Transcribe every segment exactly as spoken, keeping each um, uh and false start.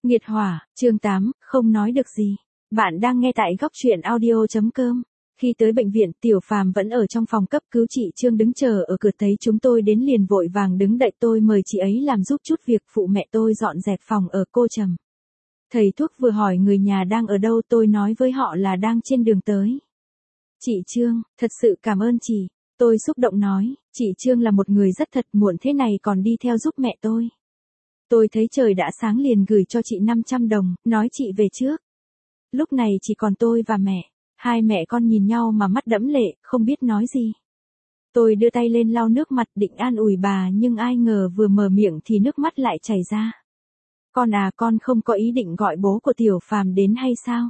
Nghiệt hỏa, chương tám, không nói được gì. Bạn đang nghe tại góc truyện audio chấm com. Khi tới bệnh viện, Tiểu Phàm vẫn ở trong phòng cấp cứu, chị Trương đứng chờ ở cửa, thấy chúng tôi đến liền vội vàng đứng đợi tôi mời chị ấy làm giúp chút việc phụ mẹ tôi dọn dẹp phòng ở. Cô Trầm. Thầy thuốc vừa hỏi người nhà đang ở đâu, tôi nói với họ là đang trên đường tới. Chị Trương, thật sự cảm ơn chị. Tôi xúc động nói, chị Trương là một người rất thật, muộn thế này còn đi theo giúp mẹ tôi. Tôi thấy trời đã sáng liền gửi cho chị năm trăm đồng, nói chị về trước. Lúc này chỉ còn tôi và mẹ, hai mẹ con nhìn nhau mà mắt đẫm lệ, không biết nói gì. Tôi đưa tay lên lau nước mặt định an ủi bà, nhưng ai ngờ vừa mở miệng thì nước mắt lại chảy ra. Con à, con không có ý định gọi bố của Tiểu Phàm đến hay sao?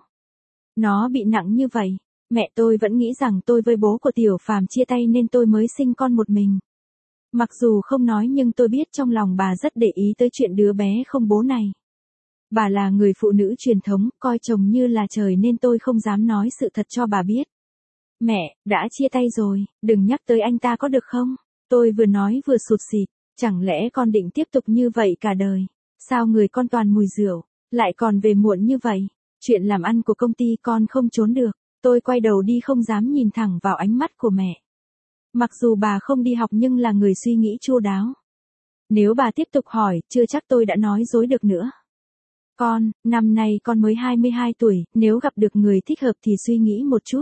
Nó bị nặng như vậy. Mẹ tôi vẫn nghĩ rằng tôi với bố của Tiểu Phàm chia tay nên tôi mới sinh con một mình. Mặc dù không nói nhưng tôi biết trong lòng bà rất để ý tới chuyện đứa bé không bố này. Bà là người phụ nữ truyền thống, coi chồng như là trời nên tôi không dám nói sự thật cho bà biết. Mẹ, đã chia tay rồi, đừng nhắc tới anh ta có được không? Tôi vừa nói vừa sụt sịt, chẳng lẽ con định tiếp tục như vậy cả đời? Sao người con toàn mùi rượu, lại còn về muộn như vậy? Chuyện làm ăn của công ty con không trốn được. Tôi quay đầu đi không dám nhìn thẳng vào ánh mắt của mẹ. Mặc dù bà không đi học nhưng là người suy nghĩ chu đáo. Nếu bà tiếp tục hỏi, chưa chắc tôi đã nói dối được nữa. Con, năm nay con mới hai mươi hai tuổi, nếu gặp được người thích hợp thì suy nghĩ một chút.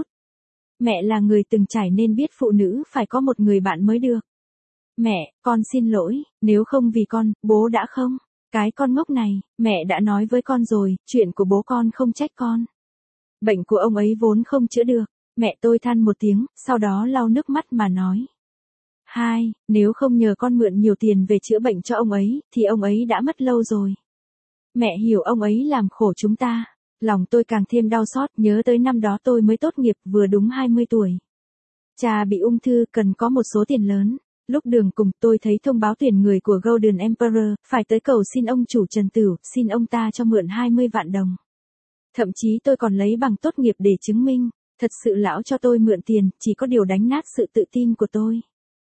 Mẹ là người từng trải nên biết phụ nữ phải có một người bạn mới được. Mẹ, con xin lỗi, nếu không vì con, bố đã không. Cái con ngốc này, mẹ đã nói với con rồi, chuyện của bố con không trách con. Bệnh của ông ấy vốn không chữa được. Mẹ tôi than một tiếng, sau đó lau nước mắt mà nói. Hai, nếu không nhờ con mượn nhiều tiền về chữa bệnh cho ông ấy, thì ông ấy đã mất lâu rồi. Mẹ hiểu ông ấy làm khổ chúng ta. Lòng tôi càng thêm đau xót, nhớ tới năm đó tôi mới tốt nghiệp vừa đúng hai mươi tuổi. Cha bị ung thư, cần có một số tiền lớn. Lúc đường cùng tôi thấy thông báo tuyển người của Golden Emperor, phải tới cầu xin ông chủ Trần Tửu, xin ông ta cho mượn hai mươi vạn đồng. Thậm chí tôi còn lấy bằng tốt nghiệp để chứng minh. Thật sự lão cho tôi mượn tiền, chỉ có điều đánh nát sự tự tin của tôi.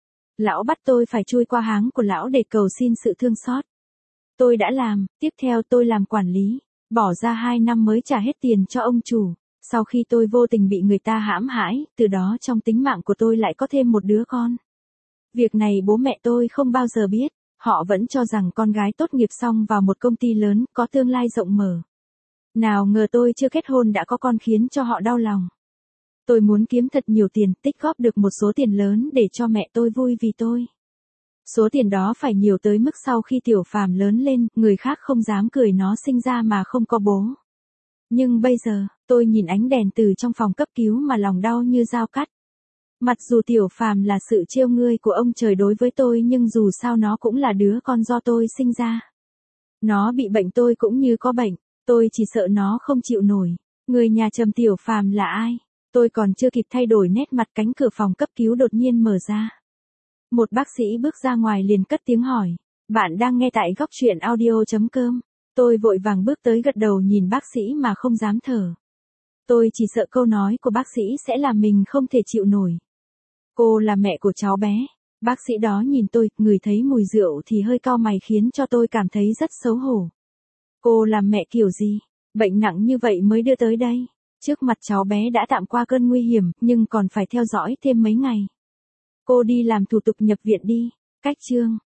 Lão bắt tôi phải chui qua háng của lão để cầu xin sự thương xót. Tôi đã làm, tiếp theo tôi làm quản lý, bỏ ra hai năm mới trả hết tiền cho ông chủ. Sau khi tôi vô tình bị người ta hãm hại, từ đó trong tính mạng của tôi lại có thêm một đứa con. Việc này bố mẹ tôi không bao giờ biết, họ vẫn cho rằng con gái tốt nghiệp xong vào một công ty lớn, có tương lai rộng mở. Nào ngờ tôi chưa kết hôn đã có con khiến cho họ đau lòng. Tôi muốn kiếm thật nhiều tiền, tích góp được một số tiền lớn để cho mẹ tôi vui vì tôi. Số tiền đó phải nhiều tới mức sau khi Tiểu Phàm lớn lên, người khác không dám cười nó sinh ra mà không có bố. Nhưng bây giờ, tôi nhìn ánh đèn từ trong phòng cấp cứu mà lòng đau như dao cắt. Mặc dù Tiểu Phàm là sự trêu ngươi của ông trời đối với tôi nhưng dù sao nó cũng là đứa con do tôi sinh ra. Nó bị bệnh tôi cũng như có bệnh, tôi chỉ sợ nó không chịu nổi. Người nhà Trầm Tiểu Phàm là ai? Tôi còn chưa kịp thay đổi nét mặt, cánh cửa phòng cấp cứu đột nhiên mở ra. Một bác sĩ bước ra ngoài liền cất tiếng hỏi. Bạn đang nghe tại góc truyện audio chấm com. Tôi vội vàng bước tới gật đầu nhìn bác sĩ mà không dám thở. Tôi chỉ sợ câu nói của bác sĩ sẽ làm mình không thể chịu nổi. Cô là mẹ của cháu bé. Bác sĩ đó nhìn tôi, ngửi thấy mùi rượu thì hơi cau mày khiến cho tôi cảm thấy rất xấu hổ. Cô làm mẹ kiểu gì? Bệnh nặng như vậy mới đưa tới đây. Trước mặt cháu bé đã tạm qua cơn nguy hiểm, nhưng còn phải theo dõi thêm mấy ngày. Cô đi làm thủ tục nhập viện đi. Cách Trương.